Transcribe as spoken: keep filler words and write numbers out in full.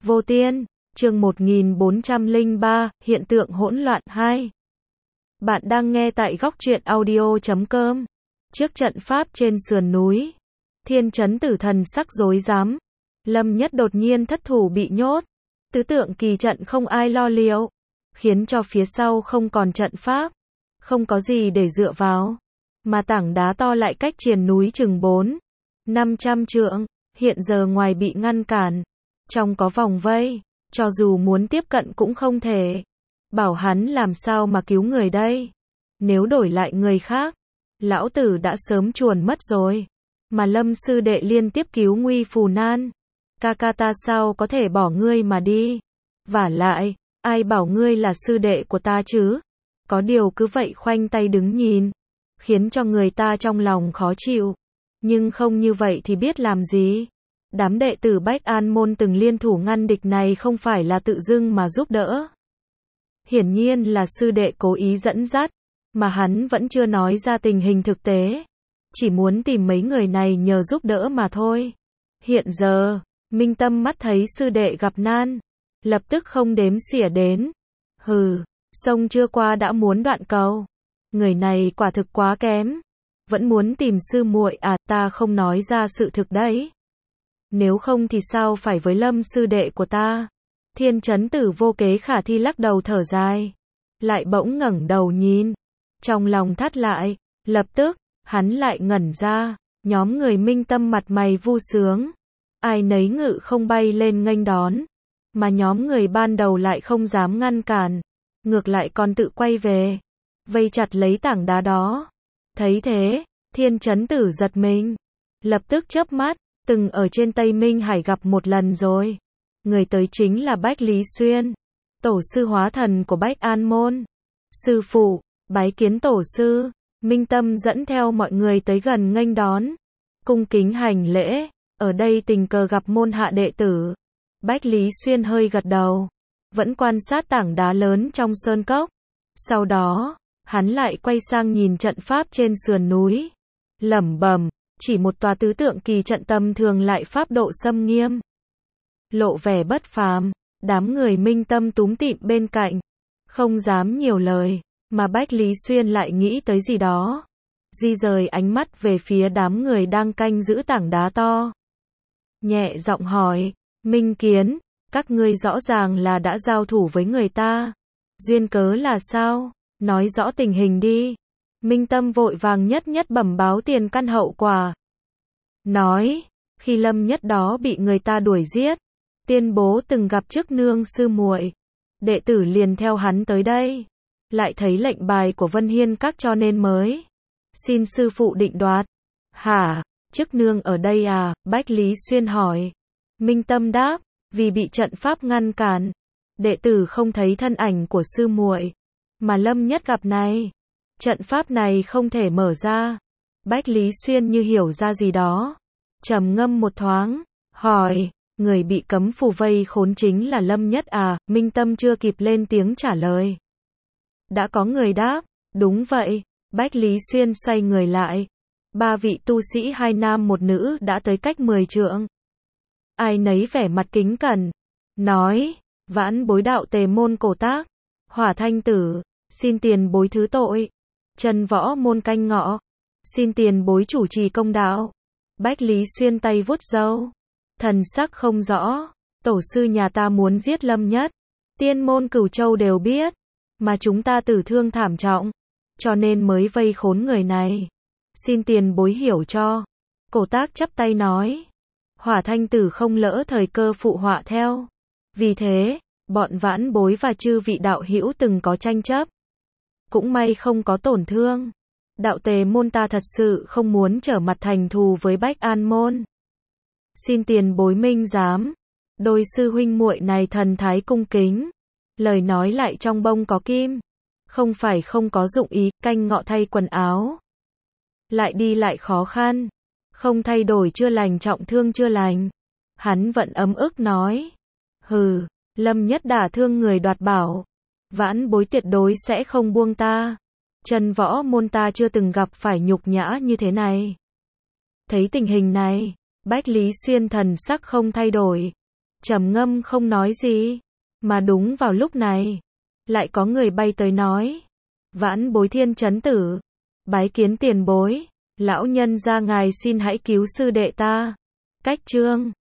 Vô Tiên, chương một nghìn bốn trăm lẻ ba, hiện tượng hỗn loạn hai. Bạn đang nghe tại góc truyện audio chấm com. Trước trận pháp trên sườn núi, Thiên Chấn Tử thần sắc rối rắm. Lâm Nhất đột nhiên thất thủ bị nhốt. Tứ tượng kỳ trận không ai lo liệu, khiến cho phía sau không còn trận pháp, không có gì để dựa vào. Mà tảng đá to lại cách triền núi chừng bốn, năm trăm trượng, hiện giờ ngoài bị ngăn cản, trong có vòng vây, cho dù muốn tiếp cận cũng không thể. Bảo hắn làm sao mà cứu người đây? Nếu đổi lại người khác, lão tử đã sớm chuồn mất rồi. Mà Lâm sư đệ liên tiếp cứu nguy phù nan. Ca ca ta sao có thể bỏ ngươi mà đi? Vả lại, ai bảo ngươi là sư đệ của ta chứ? Có điều cứ vậy khoanh tay đứng nhìn, khiến cho người ta trong lòng khó chịu. Nhưng không như vậy thì biết làm gì? Đám đệ tử Bách An môn từng liên thủ ngăn địch này không phải là tự dưng mà giúp đỡ. Hiển nhiên là sư đệ cố ý dẫn dắt, mà hắn vẫn chưa nói ra tình hình thực tế. Chỉ muốn tìm mấy người này nhờ giúp đỡ mà thôi. Hiện giờ, Minh Tâm mắt thấy sư đệ gặp nan, lập tức không đếm xỉa đến. Hừ, sông chưa qua đã muốn đoạn cầu. Người này quả thực quá kém. Vẫn muốn tìm sư muội à? Ta không nói ra sự thực đấy. Nếu không thì sao phải với Lâm sư đệ của ta? Thiên Chấn Tử vô kế khả thi lắc đầu thở dài. Lại bỗng ngẩng đầu nhìn. Trong lòng thắt lại. Lập tức, hắn lại ngẩn ra. Nhóm người Minh Tâm mặt mày vui sướng. Ai nấy ngự không bay lên nghênh đón. Mà nhóm người ban đầu lại không dám ngăn cản. Ngược lại còn tự quay về. Vây chặt lấy tảng đá đó. Thấy thế, Thiên Chấn Tử giật mình. Lập tức chớp mắt. Từng ở trên Tây Minh Hải gặp một lần rồi. Người tới chính là Bách Lý Xuyên, tổ sư hóa thần của Bách An môn. Sư phụ, bái kiến tổ sư. Minh Tâm dẫn theo mọi người tới gần nghênh đón, cung kính hành lễ. Ở đây tình cờ gặp môn hạ đệ tử. Bách Lý Xuyên hơi gật đầu, vẫn quan sát tảng đá lớn trong sơn cốc. Sau đó, hắn lại quay sang nhìn trận pháp trên sườn núi, lẩm bẩm. Chỉ một tòa tứ tượng kỳ trận tầm thường lại pháp độ xâm nghiêm, lộ vẻ bất phàm. Đám người Minh Tâm túm tịm bên cạnh, không dám nhiều lời, mà Bách Lý Xuyên lại nghĩ tới gì đó, di rời ánh mắt về phía đám người đang canh giữ tảng đá to. Nhẹ giọng hỏi, Minh Kiến, các ngươi rõ ràng là đã giao thủ với người ta. Duyên cớ là sao? Nói rõ tình hình đi. Minh Tâm vội vàng nhất nhất bẩm báo tiền căn hậu quả. Nói, khi Lâm Nhất đó bị người ta đuổi giết, tiên bố từng gặp trước nương sư muội. Đệ tử liền theo hắn tới đây. Lại thấy lệnh bài của Vân Hiên Các cho nên mới xin sư phụ định đoạt. Hả, chức nương ở đây à? Bách Lý Xuyên hỏi. Minh Tâm đáp, vì bị trận pháp ngăn cản, đệ tử không thấy thân ảnh của sư muội. Mà Lâm Nhất gặp này, trận pháp này không thể mở ra. Bách Lý Xuyên như hiểu ra gì đó, trầm ngâm một thoáng, hỏi, người bị cấm phù vây khốn chính là Lâm Nhất à? Minh Tâm chưa kịp lên tiếng trả lời, đã có người đáp, đúng vậy. Bách Lý Xuyên xoay người lại. Ba vị tu sĩ hai nam một nữ đã tới cách mười trượng. Ai nấy vẻ mặt kính cẩn, nói, vãn bối đạo Tề môn Cổ Tác, Hỏa Thanh Tử, xin tiền bối thứ tội. Chân Võ môn Canh Ngọ, xin tiền bối chủ trì công đạo. Bách Lý Xuyên tay vuốt râu, thần sắc không rõ. Tổ sư nhà ta muốn giết Lâm Nhất, tiên môn Cửu Châu đều biết, mà chúng ta tử thương thảm trọng, cho nên mới vây khốn người này. Xin tiền bối hiểu cho. Cổ Tác chắp tay nói, Hỏa Thanh Tử không lỡ thời cơ phụ họa theo. Vì thế, bọn vãn bối và chư vị đạo hữu từng có tranh chấp, cũng may không có tổn thương. Đạo Tề môn ta thật sự không muốn trở mặt thành thù với Bách An môn. Xin tiền bối minh giám. Đôi sư huynh muội này thần thái cung kính, lời nói lại trong bông có kim. Không phải không có dụng ý. Canh Ngọ thay quần áo, lại đi lại khó khăn, không thay đổi chưa lành, trọng thương chưa lành. Hắn vẫn ấm ức nói, hừ, Lâm Nhất đả thương người đoạt bảo, vãn bối tuyệt đối sẽ không buông ta. Chân Võ môn ta chưa từng gặp phải nhục nhã như thế này. Thấy tình hình này, Bách Lý Xuyên thần sắc không thay đổi, trầm ngâm không nói gì. Mà đúng vào lúc này, lại có người bay tới nói. Vãn bối Thiên Chấn Tử, bái kiến tiền bối, lão nhân gia ngài xin hãy cứu sư đệ ta. Cách chương